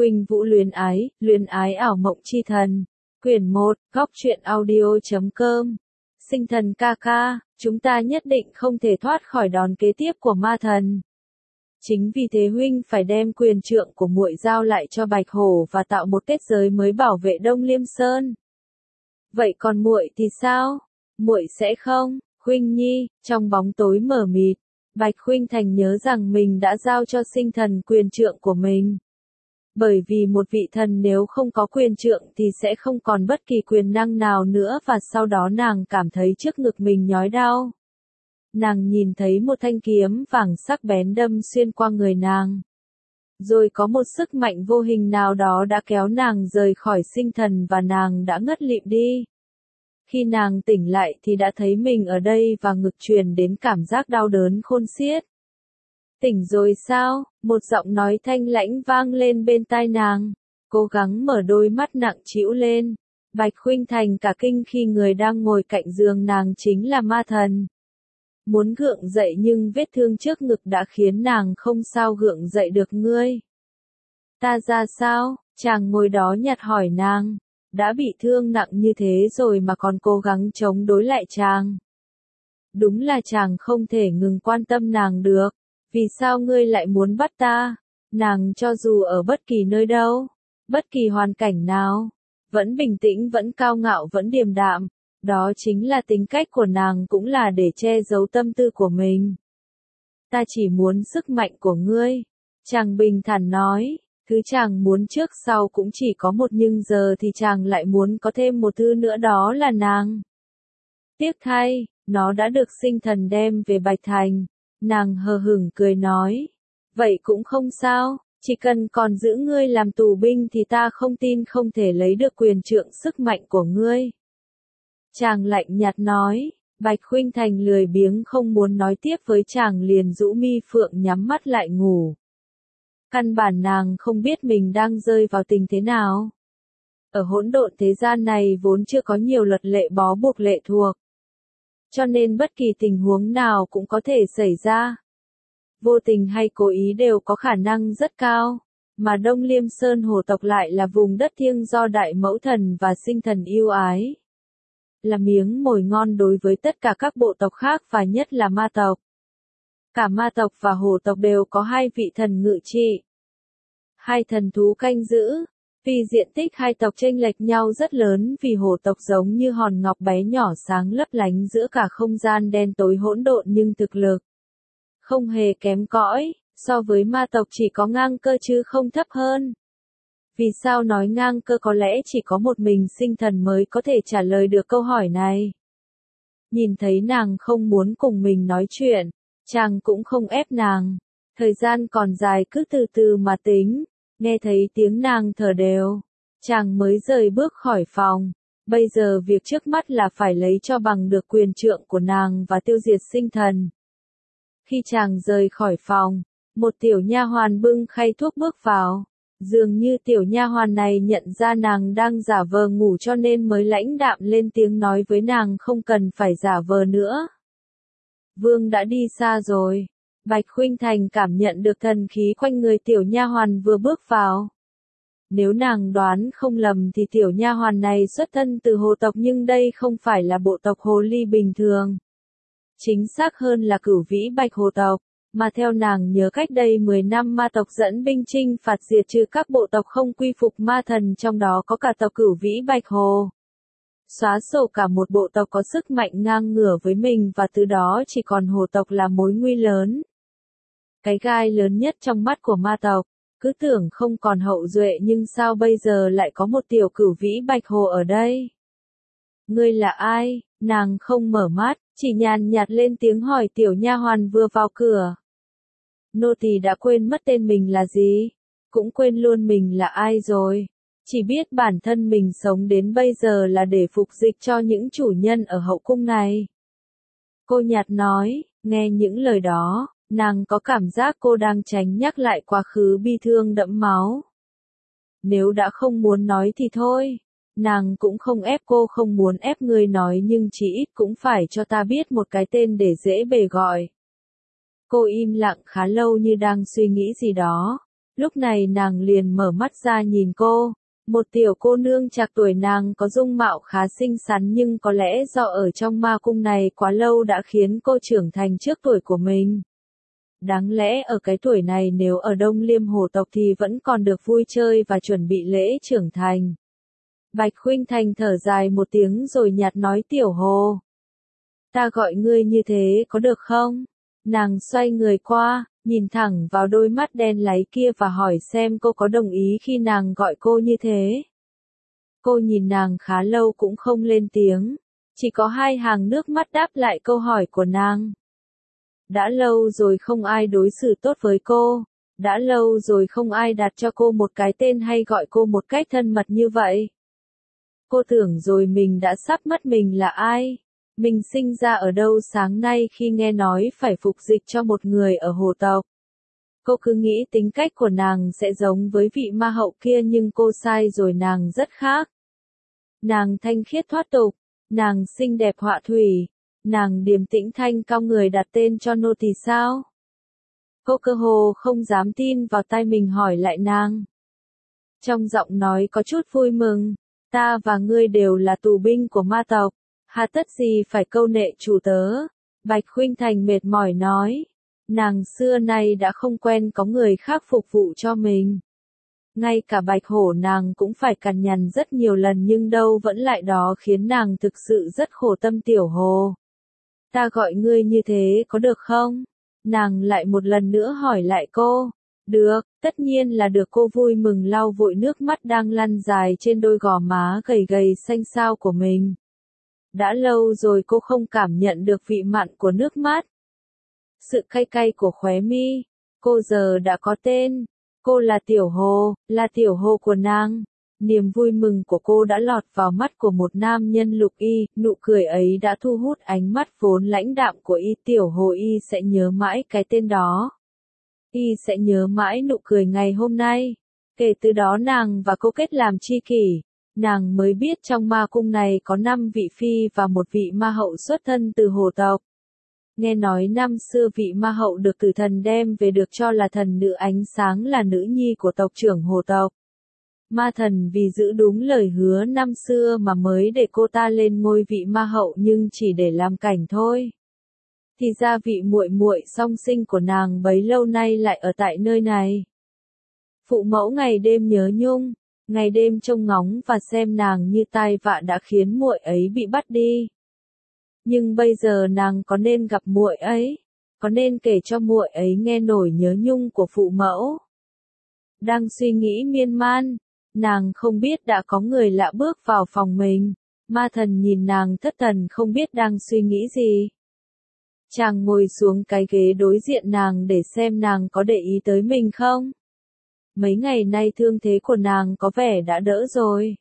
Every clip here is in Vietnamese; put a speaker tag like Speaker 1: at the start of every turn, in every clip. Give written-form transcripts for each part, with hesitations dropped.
Speaker 1: Khuynh Vũ luyến ái ảo mộng chi thần. Quyển 1, góc truyện audio.com. Sinh thần ca ca, chúng ta nhất định không thể thoát khỏi đòn kế tiếp của ma thần. Chính vì thế huynh phải đem quyền trượng của muội giao lại cho Bạch Hổ và tạo một kết giới mới bảo vệ Đông Liêm Sơn. Vậy còn muội thì sao? Muội sẽ không? Khuynh Nhi, trong bóng tối mờ mịt, Bạch Khuynh Thành nhớ rằng mình đã giao cho sinh thần quyền trượng của mình. Bởi vì một vị thần nếu không có quyền trượng thì sẽ không còn bất kỳ quyền năng nào nữa, và sau đó nàng cảm thấy trước ngực mình nhói đau. Nàng nhìn thấy một thanh kiếm vàng sắc bén đâm xuyên qua người nàng. Rồi có một sức mạnh vô hình nào đó đã kéo nàng rời khỏi sinh thần và nàng đã ngất lịm đi. Khi nàng tỉnh lại thì đã thấy mình ở đây và ngực truyền đến cảm giác đau đớn khôn xiết. Tỉnh rồi sao? Một giọng nói thanh lãnh vang lên bên tai nàng. Cố gắng mở đôi mắt nặng trĩu lên. Bạch Khuynh Thành cả kinh khi người đang ngồi cạnh giường nàng chính là ma thần. Muốn gượng dậy nhưng vết thương trước ngực đã khiến nàng không sao gượng dậy được. Ngươi. Ta ra sao? Chàng ngồi đó nhặt hỏi nàng. Đã bị thương nặng như thế rồi mà còn cố gắng chống đối lại chàng. Đúng là chàng không thể ngừng quan tâm nàng được. Vì sao ngươi lại muốn bắt ta? Nàng cho dù ở bất kỳ nơi đâu, bất kỳ hoàn cảnh nào, vẫn bình tĩnh, vẫn cao ngạo, vẫn điềm đạm. Đó chính là tính cách của nàng, cũng là để che giấu tâm tư của mình. Ta chỉ muốn sức mạnh của ngươi. Chàng bình thản nói, thứ chàng muốn trước sau cũng chỉ có một, nhưng giờ thì chàng lại muốn có thêm một thứ nữa, đó là nàng. Tiếc thay, nó đã được sinh thần đem về Bạch Thành. Nàng hờ hững cười nói, vậy cũng không sao, chỉ cần còn giữ ngươi làm tù binh thì ta không tin không thể lấy được quyền trượng sức mạnh của ngươi. Chàng lạnh nhạt nói. Bạch Khuynh Thành lười biếng không muốn nói tiếp với chàng, liền rũ mi phượng nhắm mắt lại ngủ. Căn bản nàng không biết mình đang rơi vào tình thế nào. Ở hỗn độn thế gian này vốn chưa có nhiều luật lệ bó buộc lệ thuộc. Cho nên bất kỳ tình huống nào cũng có thể xảy ra. Vô tình hay cố ý đều có khả năng rất cao. Mà Đông Liêm Sơn Hồ tộc lại là vùng đất thiêng do Đại Mẫu Thần và sinh thần yêu ái. Là miếng mồi ngon đối với tất cả các bộ tộc khác, và nhất là ma tộc. Cả ma tộc và hồ tộc đều có hai vị thần ngự trị. Hai thần thú canh giữ. Vì diện tích hai tộc chênh lệch nhau rất lớn, vì hổ tộc giống như hòn ngọc bé nhỏ sáng lấp lánh giữa cả không gian đen tối hỗn độn, nhưng thực lực không hề kém cỏi, so với ma tộc chỉ có ngang cơ chứ không thấp hơn. Vì sao nói ngang cơ? Có lẽ chỉ có một mình sinh thần mới có thể trả lời được câu hỏi này. Nhìn thấy nàng không muốn cùng mình nói chuyện, chàng cũng không ép nàng. Thời gian còn dài, cứ từ từ mà tính. Nghe thấy tiếng nàng thở đều, chàng mới rời bước khỏi phòng. Bây giờ việc trước mắt là phải lấy cho bằng được quyền trượng của nàng và tiêu diệt sinh thần. Khi chàng rời khỏi phòng, một tiểu nha hoàn bưng khay thuốc bước vào. Dường như tiểu nha hoàn này nhận ra nàng đang giả vờ ngủ cho nên mới lãnh đạm lên tiếng nói với nàng không cần phải giả vờ nữa. Vương đã đi xa rồi. Bạch Khuynh Thành cảm nhận được thần khí quanh người tiểu nha hoàn vừa bước vào. Nếu nàng đoán không lầm thì tiểu nha hoàn này xuất thân từ hồ tộc, nhưng đây không phải là bộ tộc hồ ly bình thường. Chính xác hơn là Cửu Vĩ Bạch Hồ tộc, mà theo nàng nhớ cách đây 10 năm ma tộc dẫn binh chinh phạt diệt trừ các bộ tộc không quy phục ma thần, trong đó có cả tộc Cửu Vĩ Bạch Hồ. Xóa sổ cả một bộ tộc có sức mạnh ngang ngửa với mình, và từ đó chỉ còn hồ tộc là mối nguy lớn. Cái gai lớn nhất trong mắt của ma tộc, cứ tưởng không còn hậu duệ, nhưng sao bây giờ lại có một tiểu Cửu Vĩ Bạch Hồ ở đây? Ngươi là ai? Nàng không mở mắt, chỉ nhàn nhạt lên tiếng hỏi tiểu nha hoàn vừa vào cửa. Nô tỳ đã quên mất tên mình là gì, cũng quên luôn mình là ai rồi. Chỉ biết bản thân mình sống đến bây giờ là để phục dịch cho những chủ nhân ở hậu cung này. Cô nhạt nói. Nghe những lời đó, nàng có cảm giác cô đang tránh nhắc lại quá khứ bi thương đẫm máu. Nếu đã không muốn nói thì thôi. Nàng cũng không ép cô, không muốn ép ngươi nói, nhưng chỉ ít cũng phải cho ta biết một cái tên để dễ bề gọi. Cô im lặng khá lâu như đang suy nghĩ gì đó. Lúc này nàng liền mở mắt ra nhìn cô. Một tiểu cô nương trạc tuổi nàng có dung mạo khá xinh xắn nhưng có lẽ do ở trong ma cung này quá lâu đã khiến cô trưởng thành trước tuổi của mình. Đáng lẽ ở cái tuổi này nếu ở Đông Liêm Hồ tộc thì vẫn còn được vui chơi và chuẩn bị lễ trưởng thành. Bạch Khuynh Thành thở dài một tiếng rồi nhạt nói Tiểu Hồ. Ta gọi ngươi như thế có được không? Nàng xoay người qua, nhìn thẳng vào đôi mắt đen láy kia và hỏi xem cô có đồng ý khi nàng gọi cô như thế. Cô nhìn nàng khá lâu cũng không lên tiếng, chỉ có hai hàng nước mắt đáp lại câu hỏi của nàng. Đã lâu rồi không ai đối xử tốt với cô, đã lâu rồi không ai đặt cho cô một cái tên hay gọi cô một cách thân mật như vậy. Cô tưởng rồi mình đã sắp mất mình là ai? Mình sinh ra ở đâu sáng nay khi nghe nói phải phục dịch cho một người ở hồ tộc. Cô cứ nghĩ tính cách của nàng sẽ giống với vị ma hậu kia nhưng cô sai rồi, nàng rất khác. Nàng thanh khiết thoát tục, nàng xinh đẹp họa thủy, nàng điềm tĩnh thanh cao, người đặt tên cho nô tỳ sao? Cô cơ hồ không dám tin vào tai mình hỏi lại nàng. Trong giọng nói có chút vui mừng, ta và ngươi đều là tù binh của ma tộc, hà tất gì phải câu nệ chủ tớ. Bạch Khuynh Thành mệt mỏi nói, nàng xưa nay đã không quen có người khác phục vụ cho mình. Ngay cả Bạch Hổ nàng cũng phải cằn nhằn rất nhiều lần nhưng đâu vẫn lại đó khiến nàng thực sự rất khổ tâm. Tiểu Hồ, ta gọi ngươi như thế có được không? Nàng lại một lần nữa hỏi lại cô. Được, tất nhiên là được. Cô vui mừng lau vội nước mắt đang lăn dài trên đôi gò má gầy gầy xanh xao của mình. Đã lâu rồi cô không cảm nhận được vị mặn của nước mắt. Sự cay cay của khóe mi. Cô giờ đã có tên. Cô là Tiểu Hồ, là Tiểu Hồ của nàng. Niềm vui mừng của cô đã lọt vào mắt của một nam nhân Lục Y, nụ cười ấy đã thu hút ánh mắt vốn lãnh đạm của Y. Tiểu Hồ, Y sẽ nhớ mãi cái tên đó. Y sẽ nhớ mãi nụ cười ngày hôm nay. Kể từ đó nàng và cô kết làm tri kỷ. Nàng mới biết trong ma cung này có 5 vị phi và một vị ma hậu xuất thân từ hồ tộc. Nghe nói năm xưa vị ma hậu được tử thần đem về được cho là thần nữ ánh sáng, là nữ nhi của tộc trưởng hồ tộc. Ma thần vì giữ đúng lời hứa năm xưa mà mới để cô ta lên ngôi vị ma hậu nhưng chỉ để làm cảnh thôi. Thì ra vị muội muội song sinh của nàng bấy lâu nay lại ở tại nơi này. Phụ mẫu ngày đêm nhớ nhung, ngày đêm trông ngóng và xem nàng như tai vạ đã khiến muội ấy bị bắt đi. Nhưng bây giờ nàng có nên gặp muội ấy, có nên kể cho muội ấy nghe nỗi nhớ nhung của phụ mẫu? Đang suy nghĩ miên man, nàng không biết đã có người lạ bước vào phòng mình. Ma thần nhìn nàng thất thần không biết đang suy nghĩ gì. Chàng ngồi xuống cái ghế đối diện nàng để xem nàng có để ý tới mình không. Mấy ngày nay thương thế của nàng có vẻ đã đỡ rồi.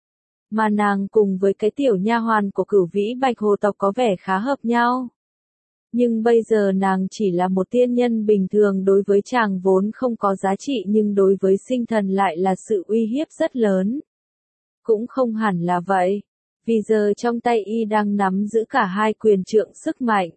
Speaker 1: Mà nàng cùng với cái tiểu nha hoàn của Cửu Vĩ Bạch Hồ tộc có vẻ khá hợp nhau. Nhưng bây giờ nàng chỉ là một tiên nhân bình thường, đối với chàng vốn không có giá trị nhưng đối với sinh thần lại là sự uy hiếp rất lớn. Cũng không hẳn là vậy, vì giờ trong tay Y đang nắm giữ cả hai quyền trượng sức mạnh.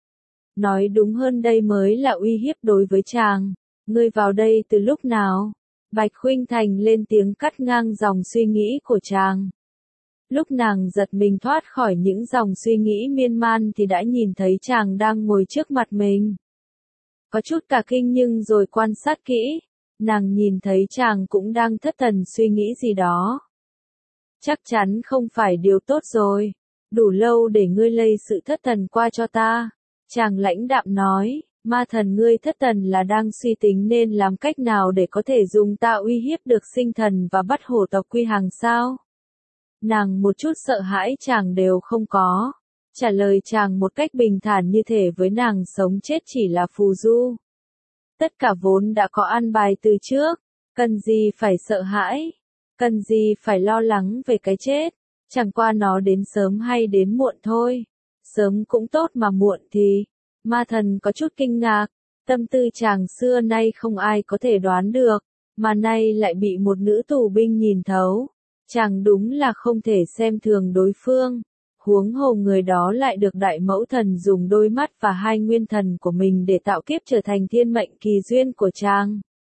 Speaker 1: Nói đúng hơn đây mới là uy hiếp đối với chàng. Ngươi vào đây từ lúc nào? Bạch Khuynh Thành lên tiếng cắt ngang dòng suy nghĩ của chàng. Lúc nàng giật mình thoát khỏi những dòng suy nghĩ miên man thì đã nhìn thấy chàng đang ngồi trước mặt mình. Có chút cả kinh nhưng rồi quan sát kỹ, nàng nhìn thấy chàng cũng đang thất thần suy nghĩ gì đó. Chắc chắn không phải điều tốt rồi. Đủ lâu để ngươi lây sự thất thần qua cho ta. Chàng lãnh đạm nói, ma thần, ngươi thất thần là đang suy tính nên làm cách nào để có thể dùng ta uy hiếp được sinh thần và bắt hổ tộc quy hàng sao? Nàng một chút sợ hãi chàng đều không có. Trả lời chàng một cách bình thản như thể với nàng sống chết chỉ là phù du. Tất cả vốn đã có an bài từ trước. Cần gì phải sợ hãi? Cần gì phải lo lắng về cái chết? Chẳng qua nó đến sớm hay đến muộn thôi. Sớm cũng tốt mà muộn thì... Ma thần có chút kinh ngạc. Tâm tư chàng xưa nay không ai có thể đoán được. Mà nay lại bị một nữ tù binh nhìn thấu. Chàng đúng là không thể xem thường đối phương. Huống hồ người đó lại được đại mẫu thần dùng đôi mắt và hai nguyên thần của mình để tạo kiếp trở thành thiên mệnh kỳ duyên của chàng.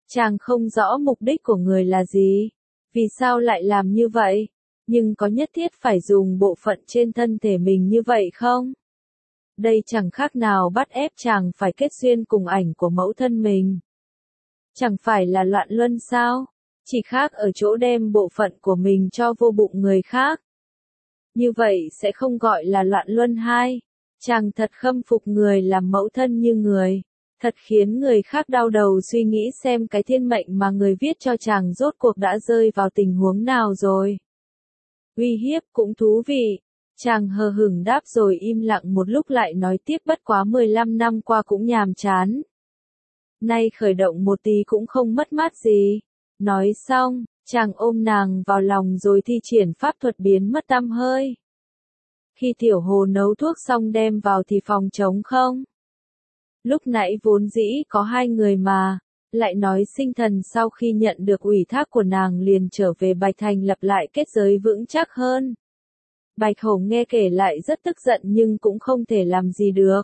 Speaker 1: Chàng không rõ mục đích của người là gì, vì sao lại làm như vậy, nhưng có nhất thiết phải dùng bộ phận trên thân thể mình như vậy không? Đây chẳng khác nào bắt ép chàng phải kết duyên cùng ảnh của mẫu thân mình. Chẳng phải là loạn luân sao? Chỉ khác ở chỗ đem bộ phận của mình cho vô bụng người khác. Như vậy sẽ không gọi là loạn luân hai. Chàng thật khâm phục người làm mẫu thân như người. Thật khiến người khác đau đầu suy nghĩ xem cái thiên mệnh mà người viết cho chàng rốt cuộc đã rơi vào tình huống nào rồi. Uy hiếp cũng thú vị. Chàng hờ hững đáp rồi im lặng một lúc lại nói tiếp, bất quá 15 năm qua cũng nhàm chán. Nay khởi động một tí cũng không mất mát gì. Nói xong, chàng ôm nàng vào lòng rồi thi triển pháp thuật biến mất tăm hơi. Khi Tiểu Hồ nấu thuốc xong đem vào thì phòng trống không. Lúc nãy vốn dĩ có hai người mà, lại nói Sinh Thần sau khi nhận được ủy thác của nàng liền trở về Bạch Thành lập lại kết giới vững chắc hơn. Bạch Hổ nghe kể lại rất tức giận nhưng cũng không thể làm gì được.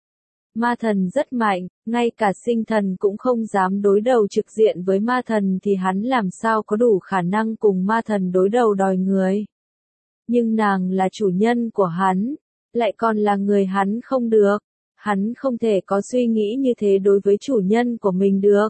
Speaker 1: Ma thần rất mạnh, ngay cả Sinh Thần cũng không dám đối đầu trực diện với ma thần thì hắn làm sao có đủ khả năng cùng ma thần đối đầu đòi người. Nhưng nàng là chủ nhân của hắn, lại còn là người hắn không được. Hắn không thể có suy nghĩ như thế đối với chủ nhân của mình được.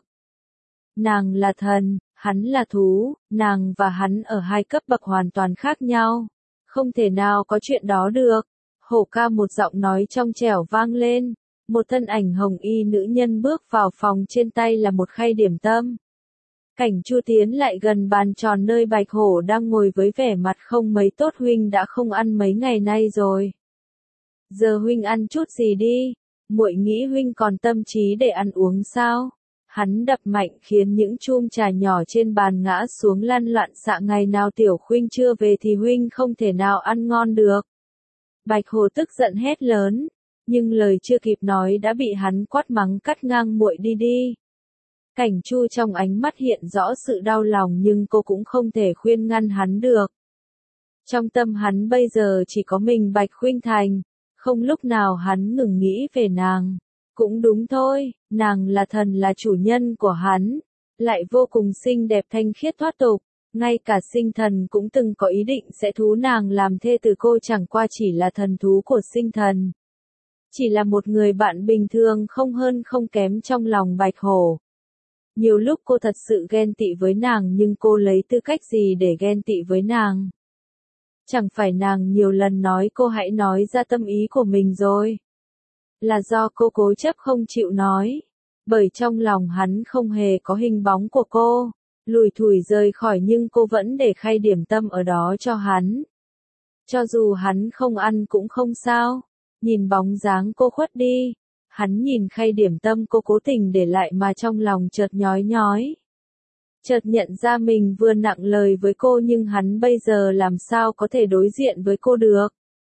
Speaker 1: Nàng là thần, hắn là thú, nàng và hắn ở hai cấp bậc hoàn toàn khác nhau. Không thể nào có chuyện đó được. Hổ ca một giọng nói trong trẻo vang lên. Một thân ảnh hồng y nữ nhân bước vào phòng, trên tay là một khay điểm tâm. Cảnh Chu tiến lại gần bàn tròn nơi Bạch Hổ đang ngồi với vẻ mặt không mấy tốt. Huynh đã không ăn mấy ngày nay rồi. Giờ huynh ăn chút gì đi. Muội nghĩ huynh còn tâm trí để ăn uống sao? Hắn đập mạnh khiến những chum trà nhỏ trên bàn ngã xuống lăn loạn xạ. Ngày nào Tiểu Khuynh chưa về thì huynh không thể nào ăn ngon được. Bạch Hồ tức giận hét lớn, nhưng lời chưa kịp nói đã bị hắn quát mắng cắt ngang, muội đi đi. Cảnh Chu trong ánh mắt hiện rõ sự đau lòng nhưng cô cũng không thể khuyên ngăn hắn được. Trong tâm hắn bây giờ chỉ có mình Bạch Khuynh Thành. Không lúc nào hắn ngừng nghĩ về nàng. Cũng đúng thôi, nàng là thần, là chủ nhân của hắn, lại vô cùng xinh đẹp thanh khiết thoát tục. Ngay cả Sinh Thần cũng từng có ý định sẽ thú nàng làm thê tử. Cô chẳng qua chỉ là thần thú của Sinh Thần. Chỉ là một người bạn bình thường không hơn không kém trong lòng Bạch Hổ. Nhiều lúc cô thật sự ghen tị với nàng, nhưng cô lấy tư cách gì để ghen tị với nàng? Chẳng phải nàng nhiều lần nói cô hãy nói ra tâm ý của mình rồi. Là do cô cố chấp không chịu nói. Bởi trong lòng hắn không hề có hình bóng của cô. Lủi thủi rời khỏi nhưng cô vẫn để khay điểm tâm ở đó cho hắn. Cho dù hắn không ăn cũng không sao. Nhìn bóng dáng cô khuất đi. Hắn nhìn khay điểm tâm cô cố tình để lại mà trong lòng chợt nhói nhói. Chợt nhận ra mình vừa nặng lời với cô nhưng hắn bây giờ làm sao có thể đối diện với cô được.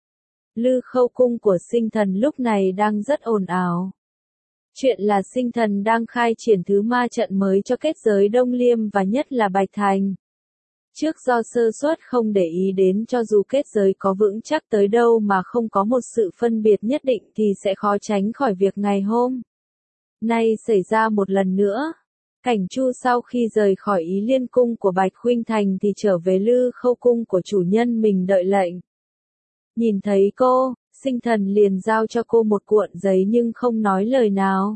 Speaker 1: Lư Khâu cung của Sinh Thần lúc này đang rất ồn ào. Chuyện là Sinh Thần đang khai triển thứ ma trận mới cho kết giới Đông Liêm và nhất là Bạch Thành. Trước do sơ suất không để ý đến, cho dù kết giới có vững chắc tới đâu mà không có một sự phân biệt nhất định thì sẽ khó tránh khỏi việc ngày hôm nay xảy ra một lần nữa. Cảnh Chu sau khi rời khỏi Ý Liên cung của Bạch Khuynh Thành thì trở về Lư Khâu cung của chủ nhân mình đợi lệnh. Nhìn thấy cô, Sinh Thần liền giao cho cô một cuộn giấy nhưng không nói lời nào.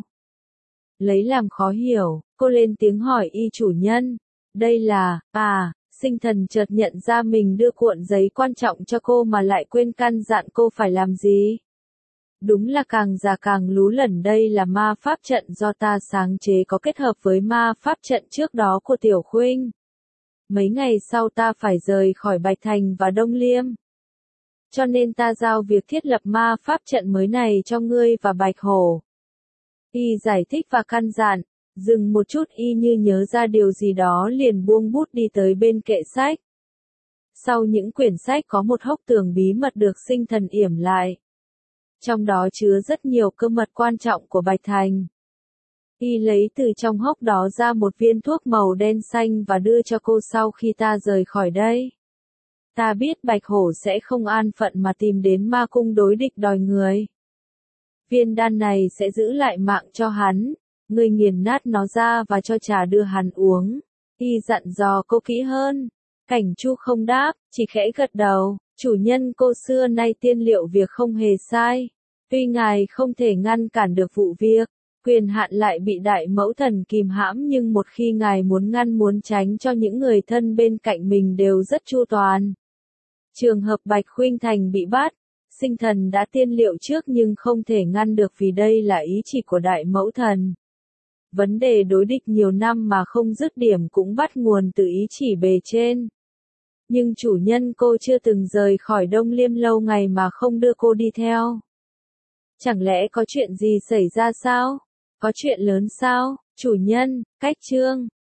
Speaker 1: Lấy làm khó hiểu, cô lên tiếng hỏi y chủ nhân, đây là, Sinh Thần chợt nhận ra mình đưa cuộn giấy quan trọng cho cô mà lại quên căn dặn cô phải làm gì. Đúng là càng già càng lú lẫn, đây là ma pháp trận do ta sáng chế có kết hợp với ma pháp trận trước đó của Tiểu Khuynh. Mấy ngày sau ta phải rời khỏi Bạch Thành và Đông Liêm. Cho nên ta giao việc thiết lập ma pháp trận mới này cho ngươi và Bạch Hổ. Y giải thích và căn dặn, dừng một chút y như nhớ ra điều gì đó liền buông bút đi tới bên kệ sách. Sau những quyển sách có một hốc tường bí mật được Sinh Thần yểm lại. Trong đó chứa rất nhiều cơ mật quan trọng của Bạch Thành. Y lấy từ trong hốc đó ra một viên thuốc màu đen xanh và đưa cho cô. Sau khi ta rời khỏi đây, ta biết Bạch Hổ sẽ không an phận mà tìm đến ma cung đối địch đòi người. Viên đan này sẽ giữ lại mạng cho hắn. Ngươi nghiền nát nó ra và cho trà đưa hắn uống. Y dặn dò cô kỹ hơn. Cảnh Chu không đáp, chỉ khẽ gật đầu. Chủ nhân cô xưa nay tiên liệu việc không hề sai. Tuy ngài không thể ngăn cản được vụ việc, quyền hạn lại bị đại mẫu thần kìm hãm, nhưng một khi ngài muốn ngăn muốn tránh cho những người thân bên cạnh mình đều rất chu toàn. Trường hợp Bạch Khuynh Thành bị bắt, sinh thần đã tiên liệu trước nhưng không thể ngăn được vì đây là ý chỉ của đại mẫu thần. Vấn đề đối địch nhiều năm mà không dứt điểm cũng bắt nguồn từ ý chỉ bề trên. Nhưng chủ nhân cô chưa từng rời khỏi Đông Liêm lâu ngày mà không đưa cô đi theo. Chẳng lẽ có chuyện gì xảy ra sao? Có chuyện lớn sao? Chủ nhân, cách chương.